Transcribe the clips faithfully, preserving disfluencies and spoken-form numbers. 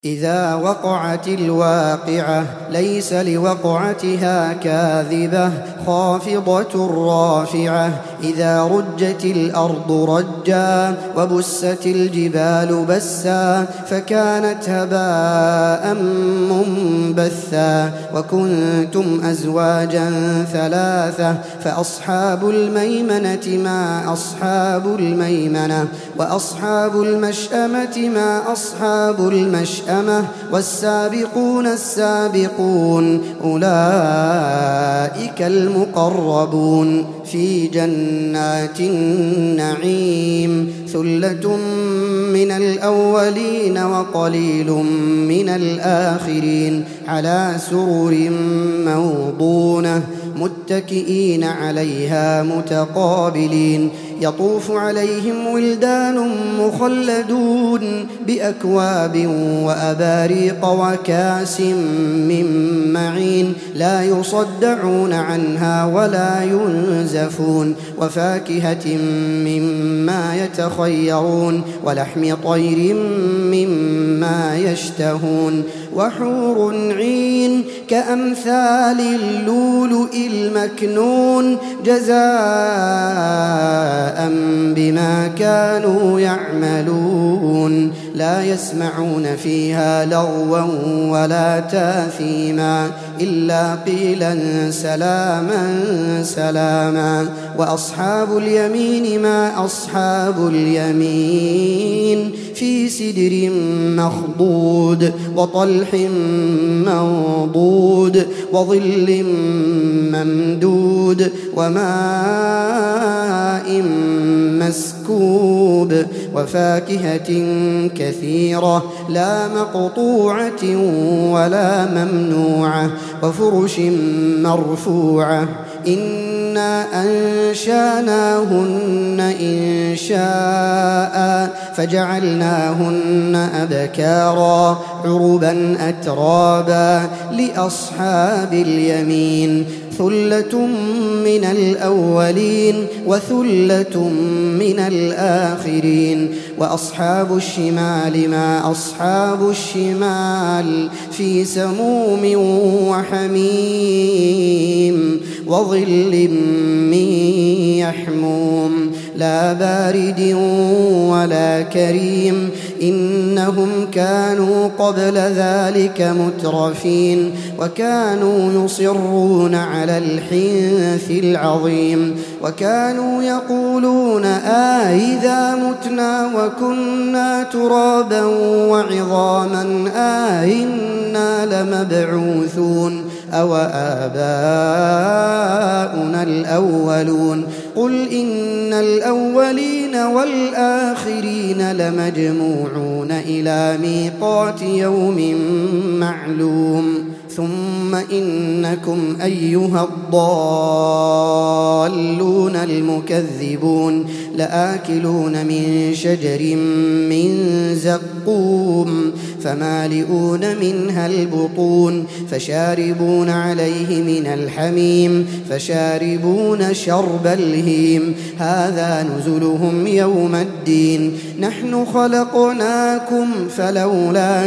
إذا وقعت الواقعة ليس لوقعتها كاذبة خافضة رافعة إذا رجت الأرض رجا وبست الجبال بسا فكانت هباء منبثا وكنتم أزواجا ثلاثة فأصحاب الميمنة ما أصحاب الميمنة وأصحاب المشأمة ما أصحاب المشأمة والسابقون السابقون أولئك المقربون في جنات النعيم ثلة من الأولين وقليل من الآخرين على سرر موضونة متكئين عليها متقابلين يطوف عليهم ولدان مخلدون بأكواب وأباريق وكاس من معين لا يصدعون عنها ولا ينزفون وفاكهة مما يتخيرون ولحم طير مما يشتهون وحور عين كأمثال اللؤلؤ المكنون جزاء بما كانوا يعملون لا يسمعون فيها لغوا ولا تاثيما إلا قيلا سلاما سلاما وأصحاب اليمين ما أصحاب اليمين في سدر مخضود وطلح منضود وظل ممدود وماء مسكوب وفاكهة كثيرة لا مقطوعة ولا ممنوعة وفرش مرفوعة إنا أنشاناهن إنشاء فجعلناهن أبكارا عربا أترابا لأصحاب اليمين ثلة من الأولين وثلة من الآخرين وأصحاب الشمال ما أصحاب الشمال في سموم وحميم وظل من يحموم لا بارد ولا كريم إنهم كانوا قبل ذلك مترفين وكانوا يصرون على الحنث العظيم وكانوا يقولون آئذا متنا وكنا ترابا وعظاما آئنا لمبعوثون أو آباؤنا الأولون قل إن الأولين والآخرين لمجموعون إلى ميقات يوم معلوم ثم إنكم أيها الضالون المكذبون لآكلون من شجر من زقوم فمالئون منها البطون فشاربون عليه من الحميم فشاربون شرب الهيم هذا نزلهم يوم الدين نحن خلقناكم فلولا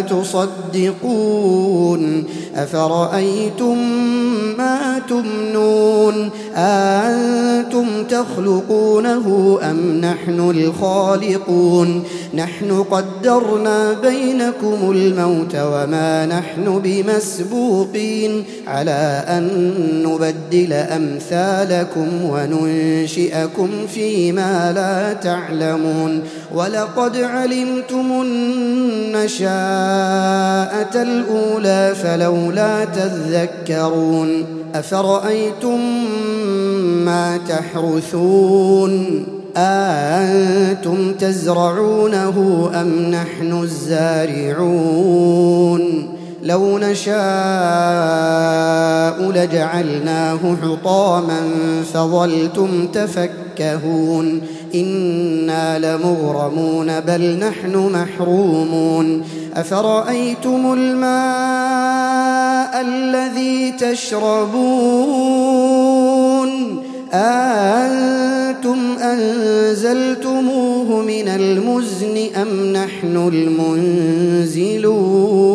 تصدقون أفرأيتم ما تمنون أأنتم تخلقونه أم نحن الخالقون نحن قدرنا بينكم الموت وما نحن بمسبوقين على أن نبدل أمثالكم وننشئكم فيما لا تعلمون ولقد علمتم النشاءة الأولى فلولا تذكرون أفرأيتم ما تحرثون أأنتم تزرعونه أم نحن الزارعون لو نشاء لجعلناه حطاما فظلتم تفكهون إنا لمغرمون بل نحن محرومون أفرأيتم الماء الذي تشربون أأنتم أنزلتموه من المزن أم نحن المنزلون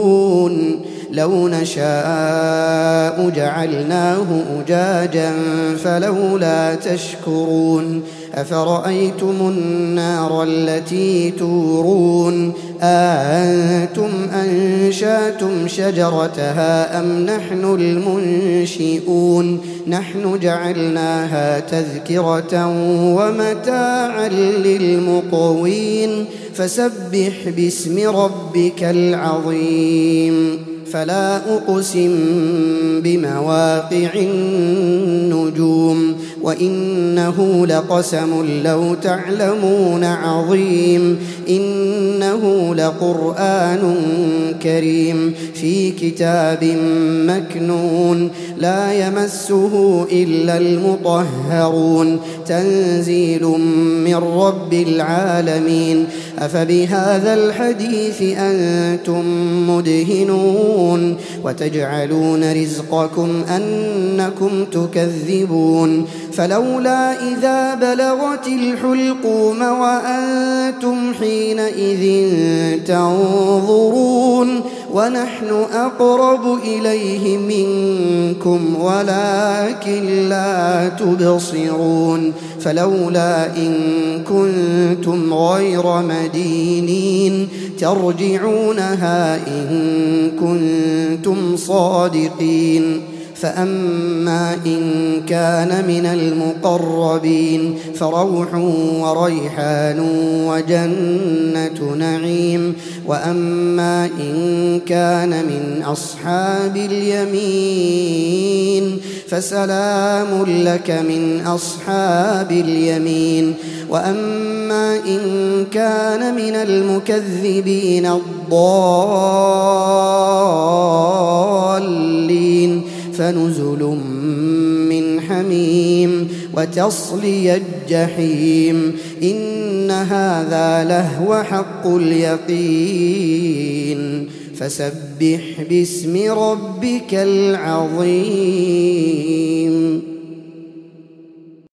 لو نشاء جعلناه أجاجا فلولا تشكرون أفرأيتم النار التي تورون أأنتم أنشأتم شجرتها أم نحن المنشئون نحن جعلناها تذكرة ومتاعا للمقوين فسبح باسم ربك العظيم فلا أقسم بمواقع النجوم وإنه لقسم لو تعلمون عظيم إنه لقرآن كريم في كتاب مكنون لا يمسه إلا المطهرون تنزيل من رب العالمين أفبهذا الحديث أنتم مدهنون وتجعلون رزقكم أنكم تكذبون فلولا إذا بلغت الحلقوم وأنتم حينئذ تنظرون ونحن أقرب إليه منكم ولكن لا تبصرون فلولا إن كنتم غير مدينين ترجعونها إن كنتم صادقين فأما إن كان من المقربين فروح وريحان وجنة نعيم وأما إن كان من أصحاب اليمين فسلام لك من أصحاب اليمين وأما إن كان من المكذبين الضالين فنزل من حميم وتصلي الجحيم إن هذا لهو حق اليقين فسبح باسم ربك العظيم.